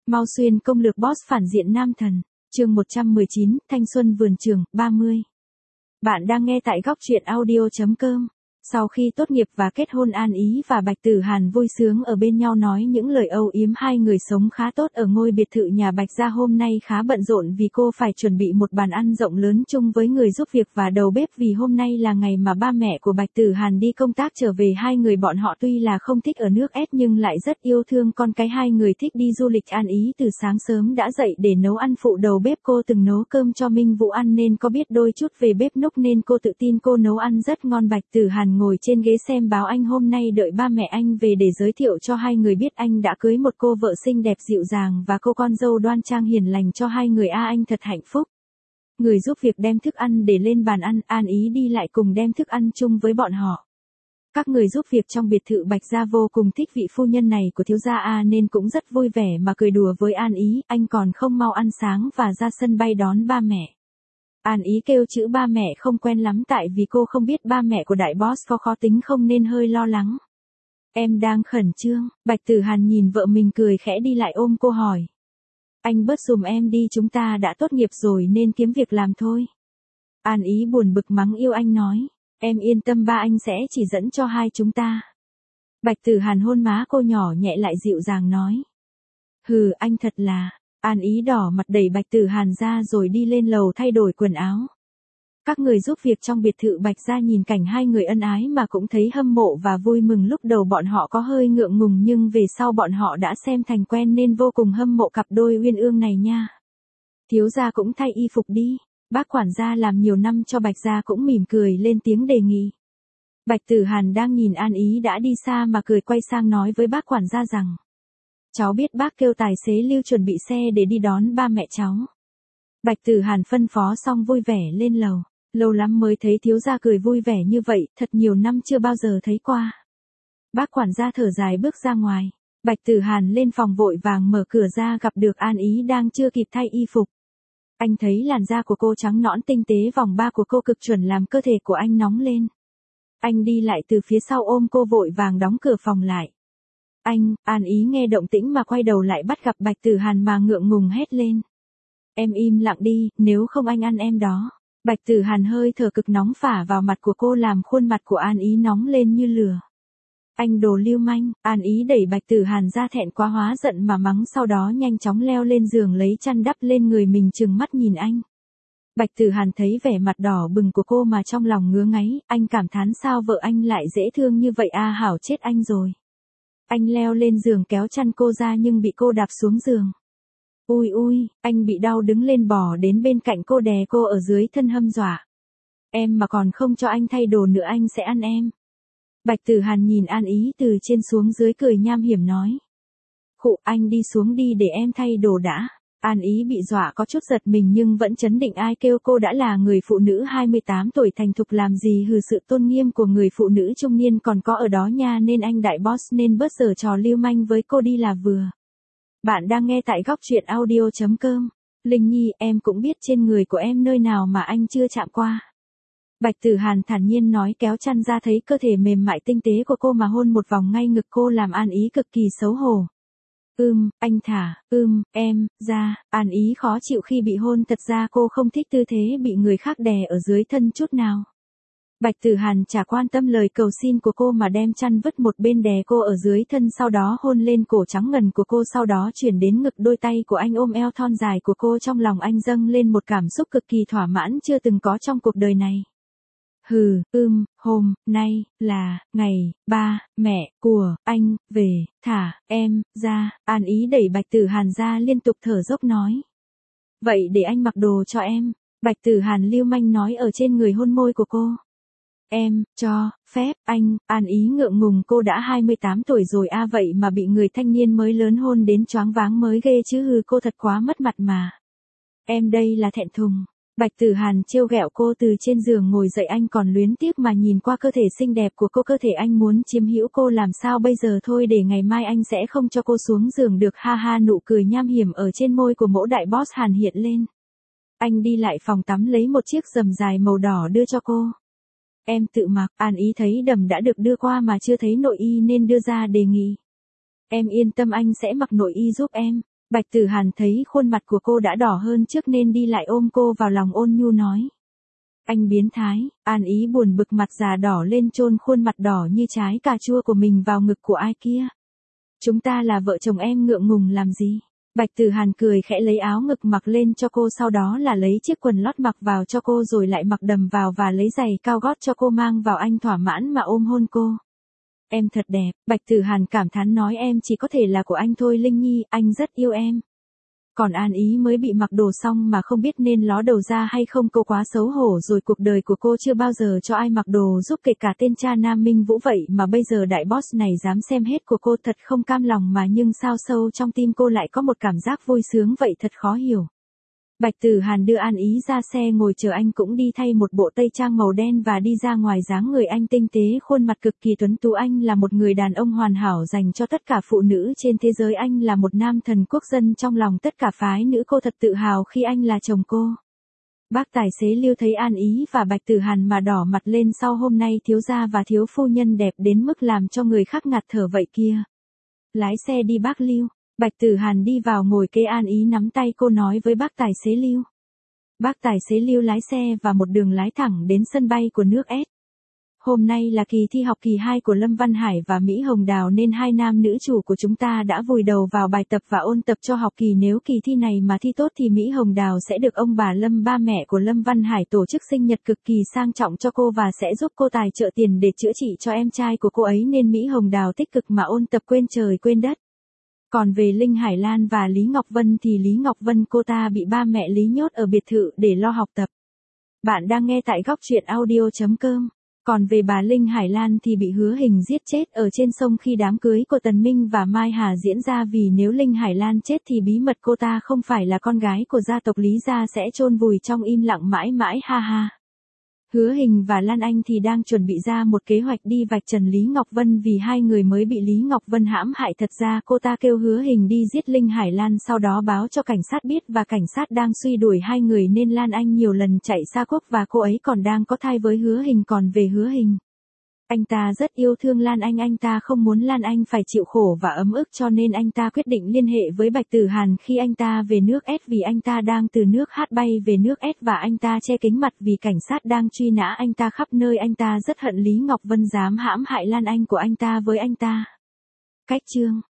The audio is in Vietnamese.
Mao Xuyên công lược boss phản diện nam thần. Chương 119, Thanh xuân vườn trường, 30. Bạn đang nghe tại góc truyện audio.com. Sau khi tốt nghiệp và kết hôn, An Ý và Bạch Tử Hàn vui sướng ở bên nhau nói những lời âu yếm. Hai người sống khá tốt ở ngôi biệt thự nhà Bạch gia. Hôm nay khá bận rộn vì cô phải chuẩn bị một bàn ăn rộng lớn chung với người giúp việc và đầu bếp, vì hôm nay là ngày mà ba mẹ của Bạch Tử Hàn đi công tác trở về. Hai người bọn họ tuy là không thích ở nước S nhưng lại rất yêu thương con cái. Hai người thích đi du lịch. An Ý từ sáng sớm đã dậy để nấu ăn phụ đầu bếp. Cô từng nấu cơm cho Minh Vũ ăn nên có biết đôi chút về bếp núc, nên cô tự tin cô nấu ăn rất ngon. Bạch Tử Hàn ngồi trên ghế xem báo. Anh hôm nay đợi ba mẹ anh về để giới thiệu cho hai người biết anh đã cưới một cô vợ xinh đẹp dịu dàng và cô con dâu đoan trang hiền lành cho hai người. Anh thật hạnh phúc. Người giúp việc đem thức ăn để lên bàn ăn. An Ý đi lại cùng đem thức ăn chung với bọn họ. Các người giúp việc trong biệt thự Bạch gia vô cùng thích vị phu nhân này của thiếu gia nên cũng rất vui vẻ mà cười đùa với An Ý. Anh còn không mau ăn sáng và ra sân bay đón ba mẹ. An Ý kêu chữ ba mẹ không quen lắm tại vì cô không biết ba mẹ của đại boss có khó tính không nên hơi lo lắng. Em đang khẩn trương. Bạch Tử Hàn nhìn vợ mình cười khẽ đi lại ôm cô hỏi. Anh bớt dùm em đi, chúng ta đã tốt nghiệp rồi nên kiếm việc làm thôi. An Ý buồn bực mắng yêu anh nói. Em yên tâm, ba anh sẽ chỉ dẫn cho hai chúng ta. Bạch Tử Hàn hôn má cô nhỏ nhẹ lại dịu dàng nói. Hừ, anh thật là. An Ý đỏ mặt đẩy Bạch Tử Hàn ra rồi đi lên lầu thay đổi quần áo. Các người giúp việc trong biệt thự Bạch gia nhìn cảnh hai người ân ái mà cũng thấy hâm mộ và vui mừng. Lúc đầu bọn họ có hơi ngượng ngùng nhưng về sau bọn họ đã xem thành quen nên vô cùng hâm mộ cặp đôi uyên ương này nha. Thiếu gia cũng thay y phục đi. Bác quản gia làm nhiều năm cho Bạch gia cũng mỉm cười lên tiếng đề nghị. Bạch Tử Hàn đang nhìn An Ý đã đi xa mà cười quay sang nói với bác quản gia rằng. Cháu biết bác kêu tài xế Lưu chuẩn bị xe để đi đón ba mẹ cháu. Bạch Tử Hàn phân phó xong vui vẻ lên lầu. Lâu lắm mới thấy thiếu gia cười vui vẻ như vậy, thật nhiều năm chưa bao giờ thấy qua. Bác quản gia thở dài bước ra ngoài. Bạch Tử Hàn lên phòng vội vàng mở cửa ra gặp được An Ý đang chưa kịp thay y phục. Anh thấy làn da của cô trắng nõn tinh tế, vòng ba của cô cực chuẩn làm cơ thể của anh nóng lên. Anh đi lại từ phía sau ôm cô vội vàng đóng cửa phòng lại. Anh, An Ý nghe động tĩnh mà quay đầu lại bắt gặp Bạch Tử Hàn mà ngượng ngùng hét lên. Em im lặng đi, nếu không anh ăn em đó. Bạch Tử Hàn hơi thở cực nóng phả vào mặt của cô làm khuôn mặt của An Ý nóng lên như lửa. Anh đồ lưu manh. An Ý đẩy Bạch Tử Hàn ra, thẹn quá hóa giận mà mắng, sau đó nhanh chóng leo lên giường lấy chăn đắp lên người mình trừng mắt nhìn anh. Bạch Tử Hàn thấy vẻ mặt đỏ bừng của cô mà trong lòng ngứa ngáy, anh cảm thán sao vợ anh lại dễ thương như vậy. Hảo chết anh rồi. Anh leo lên giường kéo chăn cô ra nhưng bị cô đạp xuống giường. Ui ui, anh bị đau đứng lên bò đến bên cạnh cô đè cô ở dưới thân hâm dọa. Em mà còn không cho anh thay đồ nữa anh sẽ ăn em. Bạch Tử Hàn nhìn An Ý từ trên xuống dưới cười nham hiểm nói. Khụ, anh đi xuống đi để em thay đồ đã. An Ý bị dọa có chút giật mình nhưng vẫn trấn định. Ai kêu cô đã là người phụ nữ 28 tuổi thành thục làm gì hừ, sự tôn nghiêm của người phụ nữ trung niên còn có ở đó nha, nên anh đại boss nên bớt giở trò lưu manh với cô đi là vừa. Bạn đang nghe tại góc truyện audio.com. Linh Nhi, em cũng biết trên người của em nơi nào mà anh chưa chạm qua. Bạch Tử Hàn thản nhiên nói, kéo chăn ra thấy cơ thể mềm mại tinh tế của cô mà hôn một vòng ngay ngực cô làm An Ý cực kỳ xấu hổ. Anh thả, em, ra. An Ý khó chịu khi bị hôn, thật ra cô không thích tư thế bị người khác đè ở dưới thân chút nào. Bạch Tử Hàn chả quan tâm lời cầu xin của cô mà đem chăn vứt một bên đè cô ở dưới thân, sau đó hôn lên cổ trắng ngần của cô, sau đó chuyển đến ngực, đôi tay của anh ôm eo thon dài của cô. Trong lòng anh dâng lên một cảm xúc cực kỳ thỏa mãn chưa từng có trong cuộc đời này. Hừ, hôm nay là ngày ba mẹ của anh về, thả em ra. An Ý đẩy Bạch Tử Hàn ra liên tục thở dốc nói. Vậy để anh mặc đồ cho em. Bạch Tử Hàn lưu manh nói ở trên người hôn môi của cô. Em, cho phép anh. An Ý ngượng ngùng, cô đã 28 tuổi rồi vậy mà bị người thanh niên mới lớn hôn đến choáng váng mới ghê chứ hừ, cô thật quá mất mặt mà. Em đây là thẹn thùng. Bạch Tử Hàn trêu ghẹo cô từ trên giường ngồi dậy, anh còn luyến tiếc mà nhìn qua cơ thể xinh đẹp của cô, cơ thể anh muốn chiếm hữu cô làm sao bây giờ. Thôi để ngày mai anh sẽ không cho cô xuống giường được. Ha ha, nụ cười nham hiểm ở trên môi của mẫu đại boss Hàn hiện lên. Anh đi lại phòng tắm lấy một chiếc rầm dài màu đỏ đưa cho cô. Em tự mặc. An Ý thấy đầm đã được đưa qua mà chưa thấy nội y nên đưa ra đề nghị. Em yên tâm, anh sẽ mặc nội y giúp em. Bạch Tử Hàn thấy khuôn mặt của cô đã đỏ hơn trước nên đi lại ôm cô vào lòng ôn nhu nói. Anh biến thái. An Ý buồn bực mặt già đỏ lên chôn khuôn mặt đỏ như trái cà chua của mình vào ngực của ai kia. Chúng ta là vợ chồng em ngượng ngùng làm gì? Bạch Tử Hàn cười khẽ lấy áo ngực mặc lên cho cô, sau đó là lấy chiếc quần lót mặc vào cho cô rồi lại mặc đầm vào và lấy giày cao gót cho cô mang vào. Anh thỏa mãn mà ôm hôn cô. Em thật đẹp. Bạch Tử Hàn cảm thán nói em chỉ có thể là của anh thôi Linh Nhi, anh rất yêu em. Còn An Ý mới bị mặc đồ xong mà không biết nên ló đầu ra hay không, cô quá xấu hổ rồi, cuộc đời của cô chưa bao giờ cho ai mặc đồ giúp kể cả tên cha Nam Minh Vũ, vậy mà bây giờ đại boss này dám xem hết của cô, thật không cam lòng mà nhưng sao sâu trong tim cô lại có một cảm giác vui sướng vậy, thật khó hiểu. Bạch Tử Hàn đưa An Ý ra xe ngồi chờ, anh cũng đi thay một bộ tây trang màu đen và đi ra ngoài. Dáng người anh tinh tế, khuôn mặt cực kỳ tuấn tú, anh là một người đàn ông hoàn hảo dành cho tất cả phụ nữ trên thế giới, anh là một nam thần quốc dân trong lòng tất cả phái nữ, cô thật tự hào khi anh là chồng cô. Bác tài xế Lưu thấy An Ý và Bạch Tử Hàn mà đỏ mặt lên, sau hôm nay thiếu gia và thiếu phu nhân đẹp đến mức làm cho người khác ngạt thở vậy kia. Lái xe đi bác Lưu. Bạch Tử Hàn đi vào ngồi kế An Ý nắm tay cô nói với bác tài xế Lưu. Bác tài xế Lưu lái xe và một đường lái thẳng đến sân bay của nước S. Hôm nay là kỳ thi học kỳ 2 của Lâm Văn Hải và Mỹ Hồng Đào nên hai nam nữ chủ của chúng ta đã vùi đầu vào bài tập và ôn tập cho học kỳ. Nếu kỳ thi này mà thi tốt thì Mỹ Hồng Đào sẽ được ông bà Lâm, ba mẹ của Lâm Văn Hải, tổ chức sinh nhật cực kỳ sang trọng cho cô và sẽ giúp cô tài trợ tiền để chữa trị cho em trai của cô ấy, nên Mỹ Hồng Đào tích cực mà ôn tập quên trời quên đất. Còn về Linh Hải Lan và Lý Ngọc Vân thì Lý Ngọc Vân cô ta bị ba mẹ Lý nhốt ở biệt thự để lo học tập. Bạn đang nghe tại góc truyện audio.com. Còn về bà Linh Hải Lan thì bị Hứa Hình giết chết ở trên sông khi đám cưới của Tần Minh và Mai Hà diễn ra, vì nếu Linh Hải Lan chết thì bí mật cô ta không phải là con gái của gia tộc Lý gia sẽ chôn vùi trong im lặng mãi mãi, ha ha. Hứa Hình và Lan Anh thì đang chuẩn bị ra một kế hoạch đi vạch trần Lý Ngọc Vân vì hai người mới bị Lý Ngọc Vân hãm hại. Thật ra cô ta kêu Hứa Hình đi giết Linh Hải Lan, sau đó báo cho cảnh sát biết và cảnh sát đang truy đuổi hai người nên Lan Anh nhiều lần chạy xa quốc và cô ấy còn đang có thai với Hứa Hình. Còn về Hứa Hình, anh ta rất yêu thương Lan Anh ta không muốn Lan Anh phải chịu khổ và ấm ức cho nên anh ta quyết định liên hệ với Bạch Tử Hàn khi anh ta về nước S, vì anh ta đang từ nước H bay về nước S và anh ta che kính mặt vì cảnh sát đang truy nã anh ta khắp nơi. Anh ta rất hận Lý Ngọc Vân dám hãm hại Lan Anh của anh ta với anh ta. Cách chương